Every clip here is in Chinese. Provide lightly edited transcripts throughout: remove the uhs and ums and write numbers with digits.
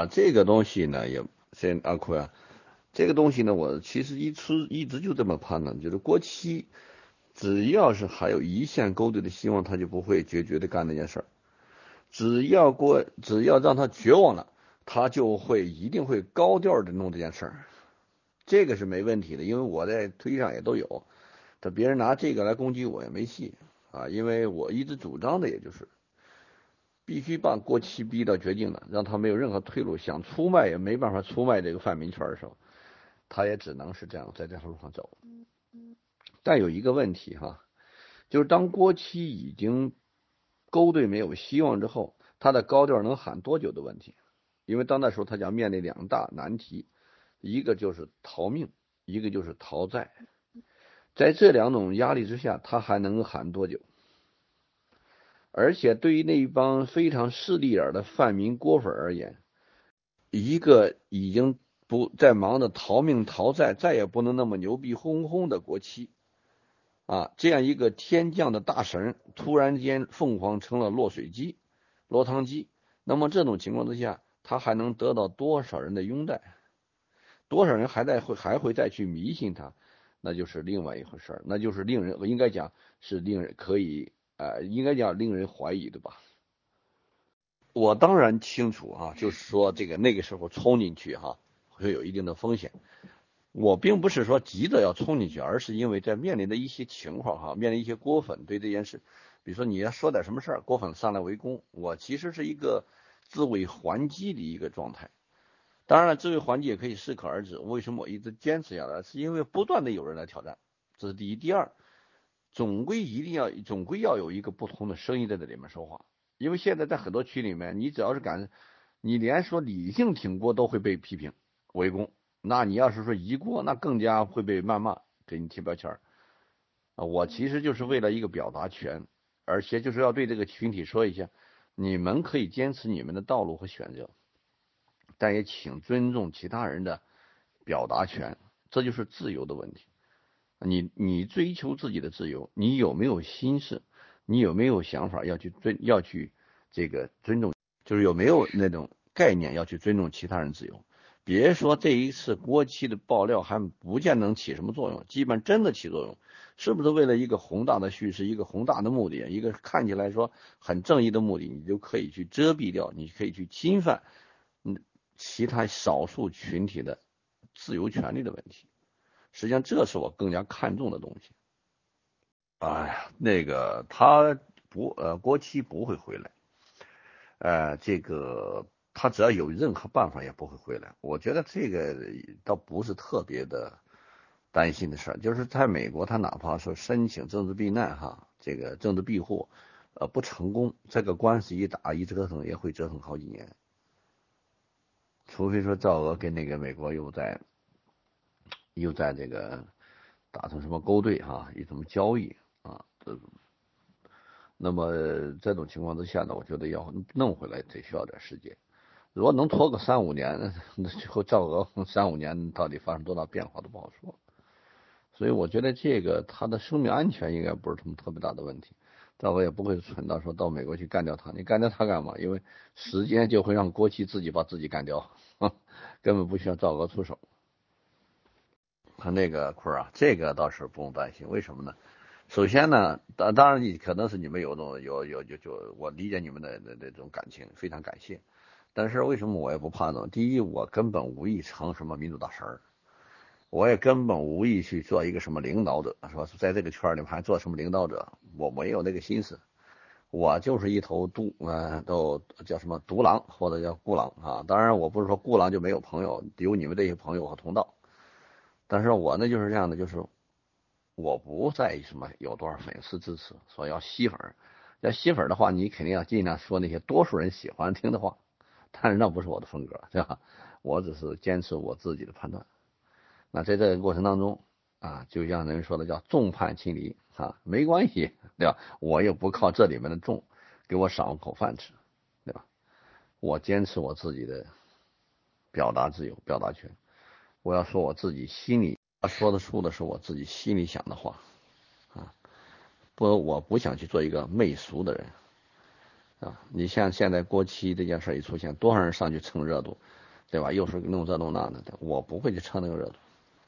这个东西呢，也阿坤啊，这个东西呢，我其实一直就这么判断，就是国企只要是还有一线勾兑的希望，他就不会决绝的干那件事儿。只要让他绝望了，他就一定会高调的弄这件事儿。这个是没问题的，因为我在推上也都有，但别人拿这个来攻击我也没戏啊，因为我一直主张的也就是必须把国企逼到绝境了，让他没有任何退路，想出卖也没办法出卖这个泛民圈的时候，他也只能是这样在这条路上走。但有一个问题哈，就是当国企已经勾兑没有希望之后，他的高调能喊多久的问题？因为到那时候他将面临两大难题，一个就是逃命，一个就是逃债。在这两种压力之下，他还能喊多久？而且对于那一帮非常势利眼的泛民郭粉而言，一个已经不再忙着逃命逃债，再也不能那么牛逼哄哄的国企啊，这样一个天降的大神，突然间凤凰成了落水鸡、落汤鸡，那么这种情况之下，他还能得到多少人的拥戴？多少人还会再去迷信他？那就是另外一回事儿，那就是应该讲是令人可以应该讲令人怀疑的吧。我当然清楚啊，就是说这个那个时候冲进去哈，会有一定的风险。我并不是说急着要冲进去，而是因为在面临的一些情况哈，面临一些郭粉对这件事，比如说你要说点什么事儿，郭粉上来围攻，我其实是一个自卫还击的一个状态。当然了，自卫还击也可以适可而止。为什么我一直坚持下来？是因为不断的有人来挑战，这是第一。第二，总归要有一个不同的声音在这里面说话。因为现在在很多区里面，你只要是敢，你连说理性挺锅都会被批评围攻，那你要是说一锅，那更加会被谩骂，给你贴标签啊。我其实就是为了一个表达权，而且就是要对这个群体说一下，你们可以坚持你们的道路和选择，但也请尊重其他人的表达权，这就是自由的问题。你追求自己的自由，你有没有心事？你有没有想法要去这个尊重？就是有没有那种概念要去尊重其他人自由？别说这一次国企的爆料还不见能起什么作用，基本真的起作用，是不是为了一个宏大的叙事，一个宏大的目的，一个看起来说很正义的目的，你就可以去遮蔽掉，你可以去侵犯其他少数群体的自由权利的问题。实际上，这是我更加看重的东西。哎呀，那个他国企不会回来，这个他只要有任何办法也不会回来。我觉得这个倒不是特别的担心的事儿，就是在美国，他哪怕说申请政治避难哈，这个政治庇护，不成功，这个官司一打一折腾也会折腾好几年，除非说赵俄跟那个美国又在这个打成什么勾兑哈，一什么交易啊，那么这种情况之下呢，我觉得要弄回来得需要点时间。如果能拖个3-5年，那最后赵俄3-5年到底发生多大变化都不好说。所以我觉得这个他的生命安全应该不是什么特别大的问题。赵俄也不会蠢到说到美国去干掉他，你干掉他干嘛？因为时间就会让国企自己把自己干掉，根本不需要赵俄出手。他那个坤啊，这个倒是不用担心，为什么呢？首先呢，当然你可能是你们有种我理解你们的这种感情，非常感谢。但是为什么我也不怕呢？第一，我根本无意成什么民主大神儿，我也根本无意去做一个什么领导者，说在这个圈里面还做什么领导者，我没有那个心思。我就是一头都叫什么独狼或者叫孤狼啊。当然，我不是说孤狼就没有朋友，有你们这些朋友和同道。但是我呢就是这样的，就是我不在意什么有多少粉丝支持，说要吸粉，要吸粉的话，你肯定要尽量说那些多数人喜欢听的话，但是那不是我的风格，对吧？我只是坚持我自己的判断。那在这个过程当中啊，就像人说的叫众叛亲离啊，没关系，对吧？我也不靠这里面的众给我赏口饭吃，对吧？我坚持我自己的表达自由、表达权，我要说我自己心里说得出的是我自己心里想的话啊，我不想去做一个媚俗的人啊。你像现在国旗这件事一出现，多少人上去蹭热度，对吧？又是弄这弄那的，我不会去蹭那个热度，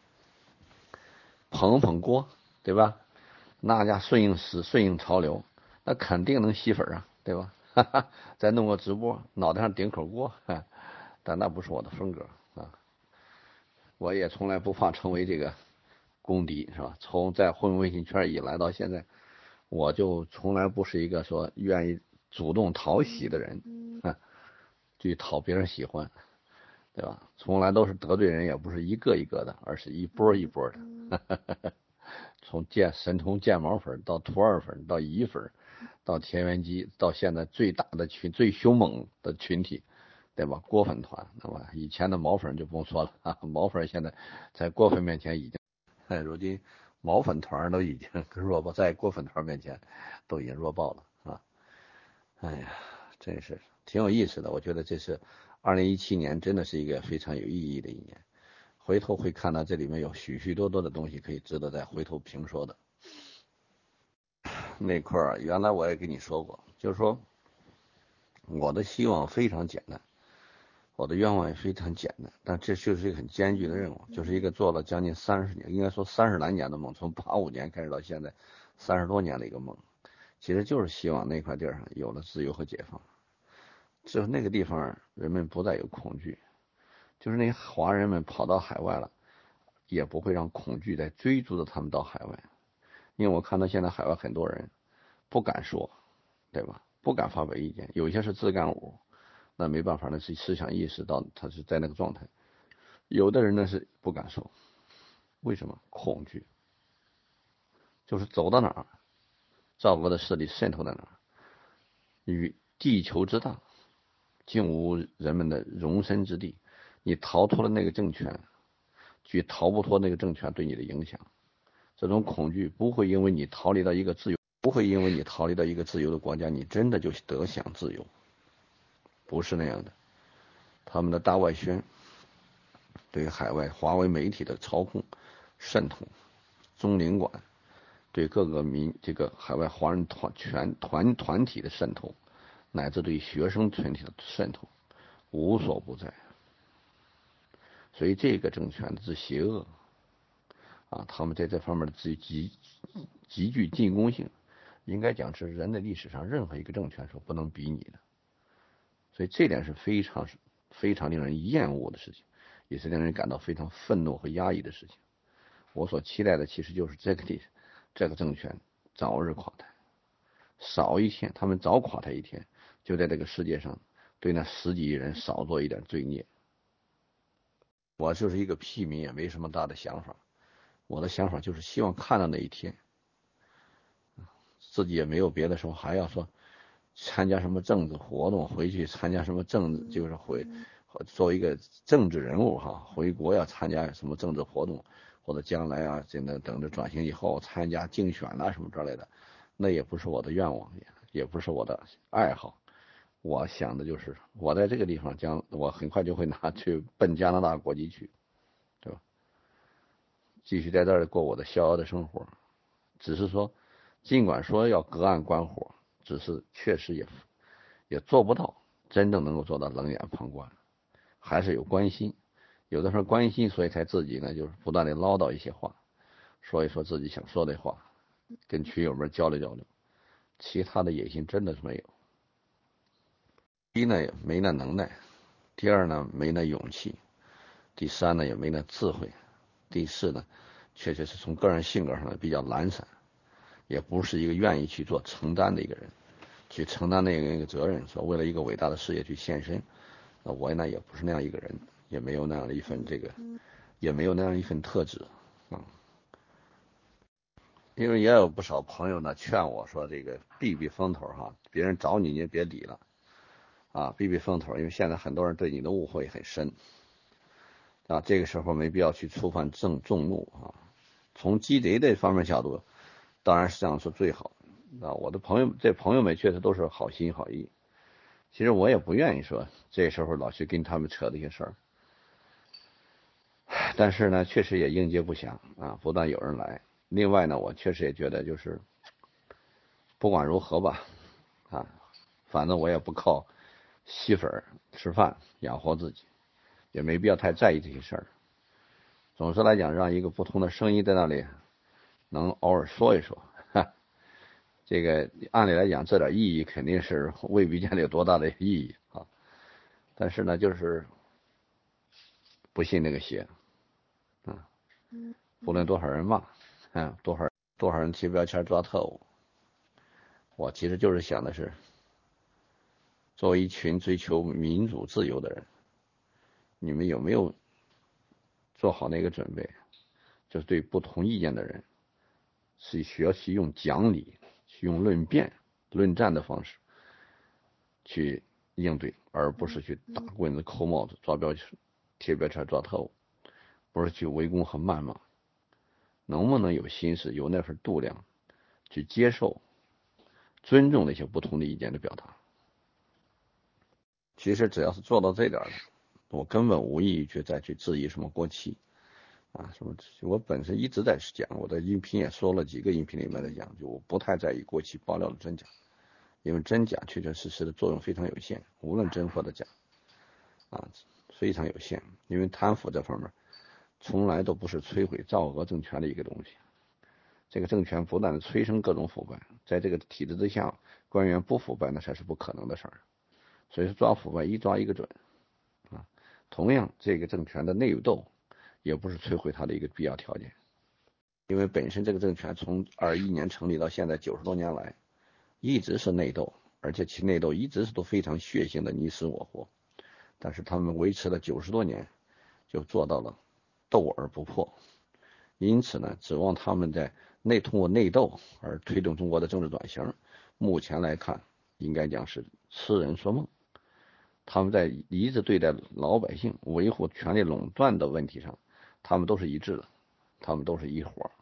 捧捧锅，对吧？那家顺应潮流，那肯定能吸粉啊，对吧？再弄个直播，脑袋上顶口锅，但那不是我的风格啊。我也从来不怕成为这个公敌，是吧？从在混微信圈以来到现在，我就从来不是一个说愿意主动讨喜的人，去讨别人喜欢，对吧？从来都是得罪人，也不是一个一个的，而是一波一波的。从神童见毛粉到图二粉到乙粉，到田园鸡，到现在最大的最凶猛的群体，对吧？锅粉团，那么以前的毛粉就不用说了啊，毛粉现在在锅粉面前已经，如今毛粉团都已经弱爆，在锅粉团面前都已经弱爆了啊！哎呀，真是挺有意思的，我觉得这是2017年，真的是一个非常有意义的一年。回头会看到这里面有许许多多的东西可以值得再回头评说的。那块儿原来我也跟你说过，就是说我的希望非常简单，我的愿望也非常简单，但这就是一个很艰巨的任务，就是一个做了将近30年，应该说30来年的梦，从85年开始到现在30多年的一个梦，其实就是希望那块地上有了自由和解放，就是那个地方人们不再有恐惧，就是那些华人们跑到海外了，也不会让恐惧再追逐着他们到海外。因为我看到现在海外很多人不敢说，对吧？不敢发表意见，有些是自干五，那没办法，那是思想意识到他是在那个状态。有的人呢是不敢说，为什么？恐惧，就是走到哪儿，赵国的势力渗透在哪儿，与地球之大，竟无人们的容身之地。你逃脱了那个政权，却逃不脱那个政权对你的影响。这种恐惧不会因为你逃离到一个自由，不会因为你逃离到一个自由的国家，你真的就得享自由，不是那样的。他们的大外宣对海外华为媒体的操控、渗透，中领馆对各个这个海外华人团体的渗透，乃至对学生群体的渗透，无所不在。所以这个政权之邪恶啊，他们在这方面的极具进攻性，应该讲是人类历史上任何一个政权所不能比拟的。所以这点是非常令人厌恶的事情，也是令人感到非常愤怒和压抑的事情。我所期待的其实就是这个政权早日垮台，少一天，他们早垮台一天，就在这个世界上对那10几亿人少做一点罪孽。我就是一个屁民，也没什么大的想法。我的想法就是希望看到那一天，自己也没有别的时候，还要说参加什么政治活动，回去参加什么政治，就是作为一个政治人物哈，回国要参加什么政治活动，或者将来啊，真的等着转型以后参加竞选啊什么之类的，那也不是我的愿望，也不是我的爱好。我想的就是，我在这个地方我很快就会拿去奔加拿大国籍去，对吧？继续在这儿过我的逍遥的生活。只是说，尽管说要隔岸观火，只是确实也做不到真正能够做到冷眼旁观，还是有关心。有的时候关心，所以才自己呢就是不断的唠叨一些话，说一说自己想说的话，跟群友们交流交流。其他的野心真的是没有。第一呢，也没那能耐；第二呢，没那勇气；第三呢，也没那智慧；第四呢，确实是从个人性格上比较懒散，也不是一个愿意去做承担的一个人，去承担那个责任，说为了一个伟大的事业去献身。那我呢，也不是那样一个人，也没有那样的一份也没有那样一份特质啊。因为也有不少朋友呢劝我说，这个避避风头哈，别人找你也别理了啊，避避风头，因为现在很多人对你的误会很深啊，这个时候没必要去触犯众怒啊。从鸡贼这方面角度，当然是这样是最好啊。我的朋友们确实都是好心好意，其实我也不愿意说这时候老去跟他们扯这些事儿，但是呢，确实也应接不暇啊，不但有人来，另外呢，我确实也觉得就是不管如何吧，啊， 反正我也不靠吸粉吃饭养活自己，也没必要太在意这些事儿。总之来讲，让一个不同的声音在那里能偶尔说一说，这个按理来讲，这点意义肯定是未必见得有多大的意义啊。但是呢，就是不信那个邪啊，不论多少人骂，多少人贴标签抓特务，我其实就是想的是，作为一群追求民主自由的人，你们有没有做好那个准备？就是对不同意见的人，是学习用讲理、去用论辩、论战的方式去应对，而不是去打棍子、扣帽子、抓标签、贴标签、抓特务，不是去围攻和谩骂。能不能有心思、有那份度量，去接受、尊重那些不同的意见的表达？其实只要是做到这点的，我根本无意去再去质疑什么国旗啊什么。我本身一直在讲，我的音频也说了几个音频里面在讲，就我不太在意国旗爆料的真假，因为真假确确实实的作用非常有限，无论真或者假啊，非常有限。因为贪腐这方面从来都不是摧毁赵俄政权的一个东西，这个政权不断的催生各种腐败，在这个体制之下，官员不腐败那才是不可能的事儿。所以说抓腐败一抓一个准啊。同样，这个政权的内斗也不是摧毁它的一个必要条件，因为本身这个政权从21年成立到现在90多年来，一直是内斗，而且其内斗一直是都非常血腥的你死我活。但是他们维持了90多年，就做到了斗而不破。因此呢，指望他们在通过内斗而推动中国的政治转型，目前来看，应该讲是痴人说梦。他们在一致对待老百姓、维护权力垄断的问题上，他们都是一致的，他们都是一伙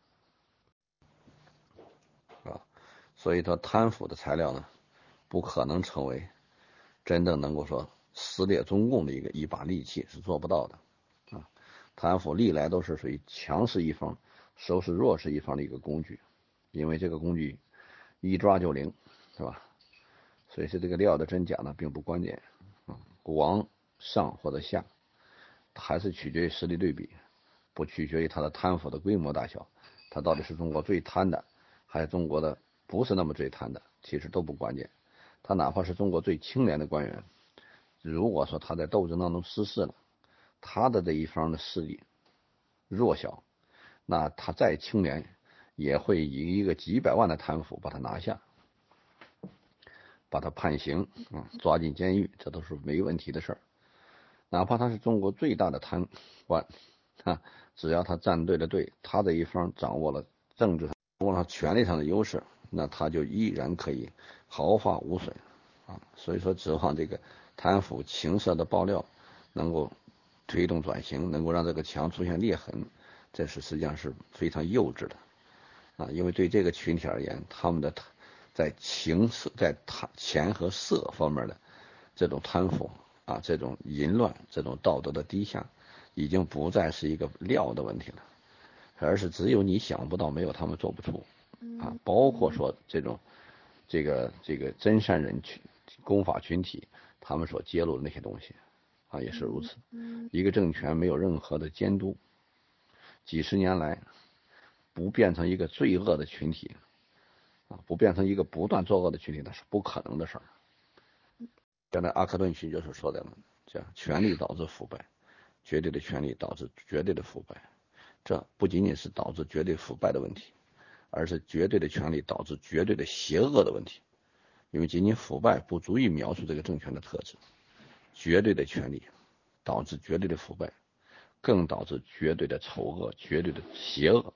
啊。所以说，贪腐的材料呢，不可能成为真正能够说撕裂中共的一把利器，是做不到的啊。贪腐历来都是属于强势一方收拾弱势一方的一个工具，因为这个工具一抓就灵，是吧？所以说这个料的真假呢，并不关键啊，往上或者下，还是取决于实力对比，不取决于他的贪腐的规模大小，他到底是中国最贪的，还是中国的不是那么最贪的，其实都不关键。他哪怕是中国最清廉的官员，如果说他在斗争当中失势了，他的这一方的势力弱小，那他再清廉，也会以一个几百万的贪腐把他拿下，把他判刑抓进监狱，这都是没问题的事儿。哪怕他是中国最大的贪官啊，只要他站对了队，他这一方掌握了政治上、掌握了权力上的优势，那他就依然可以毫发无损啊。所以说，指望这个贪腐情色的爆料能够推动转型，能够让这个墙出现裂痕，这是实际上是非常幼稚的啊。因为对这个群体而言，他们的在情色、在钱和色方面的这种贪腐啊，这种淫乱，这种道德的低下，已经不再是一个料的问题了，而是只有你想不到，没有他们做不出啊。包括说这个真善人群、公法群体，他们所揭露的那些东西啊，也是如此。一个政权没有任何的监督，几十年来不变成一个罪恶的群体啊，不变成一个不断作恶的群体，那是不可能的事儿。原来阿克顿逊就是说的嘛，叫权力导致腐败，绝对的权力导致绝对的腐败。这不仅仅是导致绝对腐败的问题，而是绝对的权力导致绝对的邪恶的问题。因为仅仅腐败不足以描述这个政权的特质，绝对的权力导致绝对的腐败，更导致绝对的丑恶、绝对的邪恶。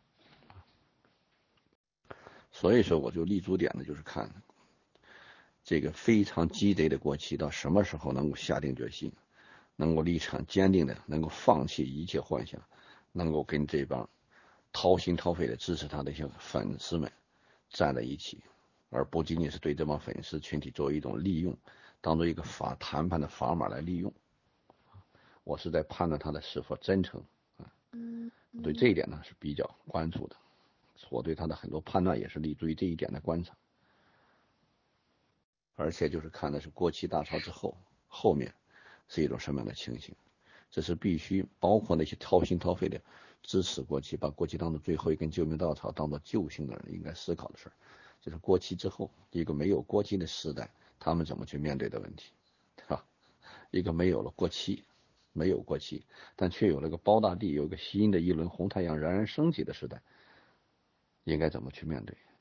所以说，我就立足点呢，就是看这个非常鸡贼的国旗到什么时候能够下定决心，能够立场坚定的，能够放弃一切幻想，能够跟这帮掏心掏肺的支持他的一些粉丝们站在一起，而不仅仅是对这帮粉丝群体作为一种利用，当做一个谈判的砝码来利用。我是在判断他的是否真诚啊，对这一点呢是比较关注的。我对他的很多判断也是立足于这一点的观察。 而且就是看的是国企大潮之后，后面是一种什么样的情形。这是必须包括那些掏心掏肺的支持国企，把国企当做最后一根救命稻草，当做救星的人应该思考的事儿，就是国企之后一个没有国企的时代，他们怎么去面对的问题，对吧？一个没有了国企，没有国企，但却有了个包大地，有个新的一轮红太阳冉冉升起的时代，应该怎么去面对？